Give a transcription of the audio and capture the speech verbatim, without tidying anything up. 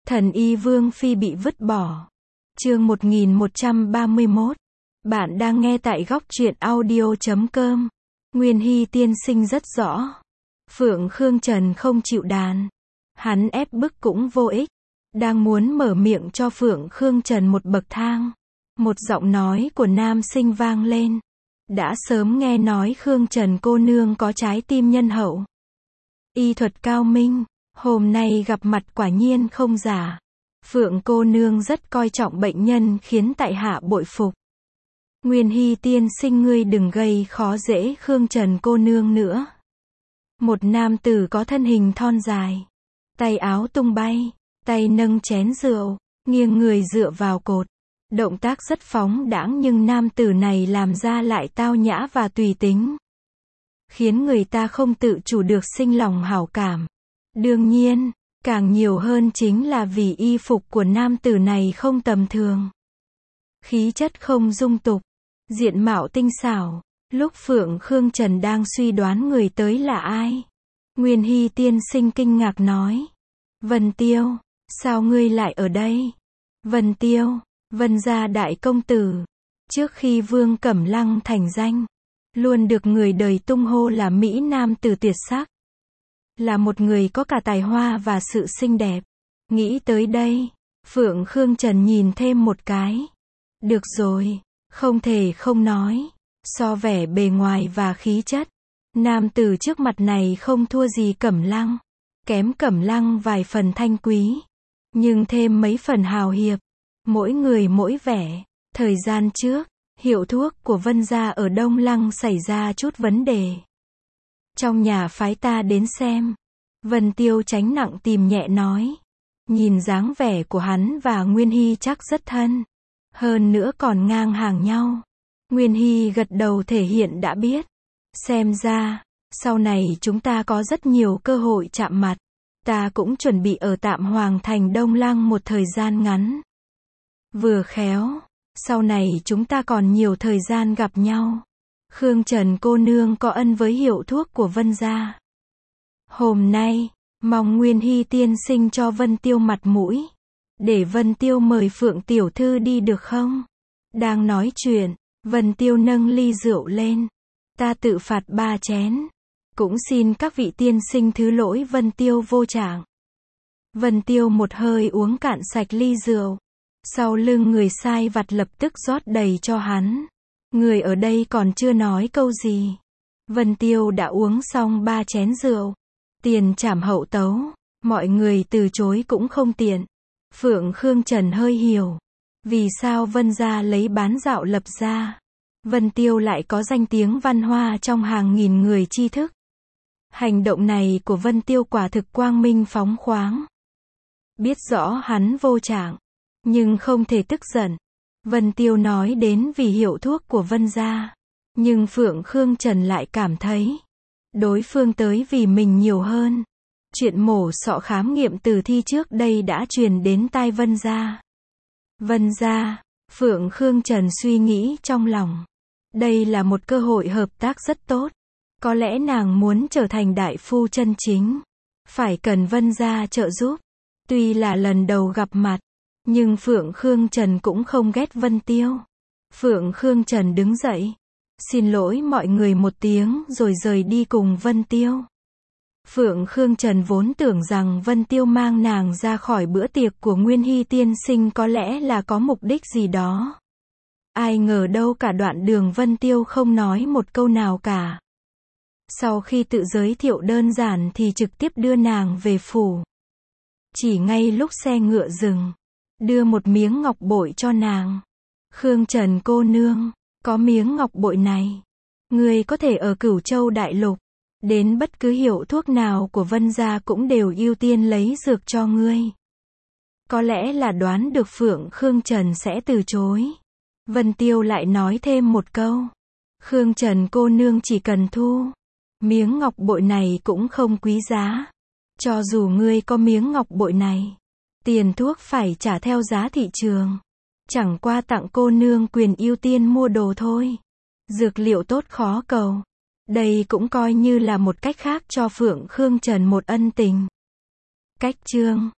Thần y Vương Phi bị vứt bỏ. Chương một nghìn một trăm ba mươi mốt. Bạn đang nghe tại góc truyện audio chấm com. Nguyên Hy tiên sinh rất rõ. Phượng Khương Trần không chịu đàn. Hắn ép bức cũng vô ích. Đang muốn mở miệng cho Phượng Khương Trần một bậc thang. Một giọng nói của nam sinh vang lên. Đã sớm nghe nói Khương Trần cô nương có trái tim nhân hậu. Y thuật cao minh. Hôm nay gặp mặt quả nhiên không giả. Phượng cô nương rất coi trọng bệnh nhân khiến tại hạ bội phục. Nguyên Hy tiên sinh ngươi đừng gây khó dễ Khương Trần cô nương nữa. Một nam tử có thân hình thon dài. Tay áo tung bay. Tay nâng chén rượu. Nghiêng người dựa vào cột. Động tác rất phóng đãng nhưng nam tử này làm ra lại tao nhã và tùy tính. Khiến người ta không tự chủ được sinh lòng hảo cảm. Đương nhiên, càng nhiều hơn chính là vì y phục của nam tử này không tầm thường. Khí chất không dung tục, diện mạo tinh xảo. Lúc Phượng Khương Trần đang suy đoán người tới là ai, Nguyên Hy tiên sinh kinh ngạc nói. Vân Tiêu, sao ngươi lại ở đây? Vân Tiêu, Vân gia đại công tử. Trước khi Vương Cẩm Lăng thành danh, luôn được người đời tung hô là Mỹ Nam tử tuyệt sắc. Là một người có cả tài hoa và sự xinh đẹp. Nghĩ tới đây, Phượng Khương Trần nhìn thêm một cái. Được rồi, không thể không nói. So vẻ bề ngoài và khí chất, nam tử trước mặt này không thua gì Cẩm Lăng. Kém Cẩm Lăng vài phần thanh quý, nhưng thêm mấy phần hào hiệp. Mỗi người mỗi vẻ. Thời gian trước, hiệu thuốc của Vân gia ở Đông Lăng xảy ra chút vấn đề. Trong nhà phái ta đến xem. Vân Tiêu tránh nặng tìm nhẹ nói. Nhìn dáng vẻ của hắn và Nguyên Hy chắc rất thân. Hơn nữa còn ngang hàng nhau. Nguyên Hy gật đầu thể hiện đã biết. Xem ra, sau này chúng ta có rất nhiều cơ hội chạm mặt. Ta cũng chuẩn bị ở tạm Hoàng thành Đông Lăng một thời gian ngắn. Vừa khéo, sau này chúng ta còn nhiều thời gian gặp nhau. Khương Trần cô nương có ân với hiệu thuốc của Vân gia. Hôm nay, mong Nguyên Hy tiên sinh cho Vân Tiêu mặt mũi. Để Vân Tiêu mời Phượng tiểu thư đi được không? Đang nói chuyện, Vân Tiêu nâng ly rượu lên. Ta tự phạt ba chén. Cũng xin các vị tiên sinh thứ lỗi Vân Tiêu vô trạng. Vân Tiêu một hơi uống cạn sạch ly rượu. Sau lưng người sai vặt lập tức rót đầy cho hắn. Người ở đây còn chưa nói câu gì. Vân Tiêu đã uống xong ba chén rượu. Tiền trảm hậu tấu. Mọi người từ chối cũng không tiện. Phượng Khương Trần hơi hiểu. Vì sao Vân gia lấy bán dạo lập ra. Vân Tiêu lại có danh tiếng văn hoa trong hàng nghìn người tri thức. Hành động này của Vân Tiêu quả thực quang minh phóng khoáng. Biết rõ hắn vô trạng, nhưng không thể tức giận. Vân Tiêu nói đến vì hiệu thuốc của Vân gia. Nhưng Phượng Khương Trần lại cảm thấy đối phương tới vì mình nhiều hơn. Chuyện mổ sọ khám nghiệm tử thi trước đây đã truyền đến tai Vân gia. Vân gia, Phượng Khương Trần suy nghĩ trong lòng. Đây là một cơ hội hợp tác rất tốt. Có lẽ nàng muốn trở thành đại phu chân chính. Phải cần Vân gia trợ giúp. Tuy là lần đầu gặp mặt, nhưng Phượng Khương Trần cũng không ghét Vân Tiêu. Phượng Khương Trần đứng dậy. Xin lỗi mọi người một tiếng rồi rời đi cùng Vân Tiêu. Phượng Khương Trần vốn tưởng rằng Vân Tiêu mang nàng ra khỏi bữa tiệc của Nguyên Hy tiên sinh có lẽ là có mục đích gì đó. Ai ngờ đâu cả đoạn đường Vân Tiêu không nói một câu nào cả. Sau khi tự giới thiệu đơn giản thì trực tiếp đưa nàng về phủ. Chỉ ngay lúc xe ngựa dừng, đưa một miếng ngọc bội cho nàng. Khương Trần cô nương, có miếng ngọc bội này, ngươi có thể ở Cửu Châu Đại Lục, đến bất cứ hiệu thuốc nào của Vân gia cũng đều ưu tiên lấy dược cho ngươi. Có lẽ là đoán được Phượng Khương Trần sẽ từ chối. Vân Tiêu lại nói thêm một câu. Khương Trần cô nương chỉ cần thu. Miếng ngọc bội này cũng không quý giá. Cho dù ngươi có miếng ngọc bội này, tiền thuốc phải trả theo giá thị trường. Chẳng qua tặng cô nương quyền ưu tiên mua đồ thôi. Dược liệu tốt khó cầu. Đây cũng coi như là một cách khác cho Phượng Khương Trần một ân tình. Cách chương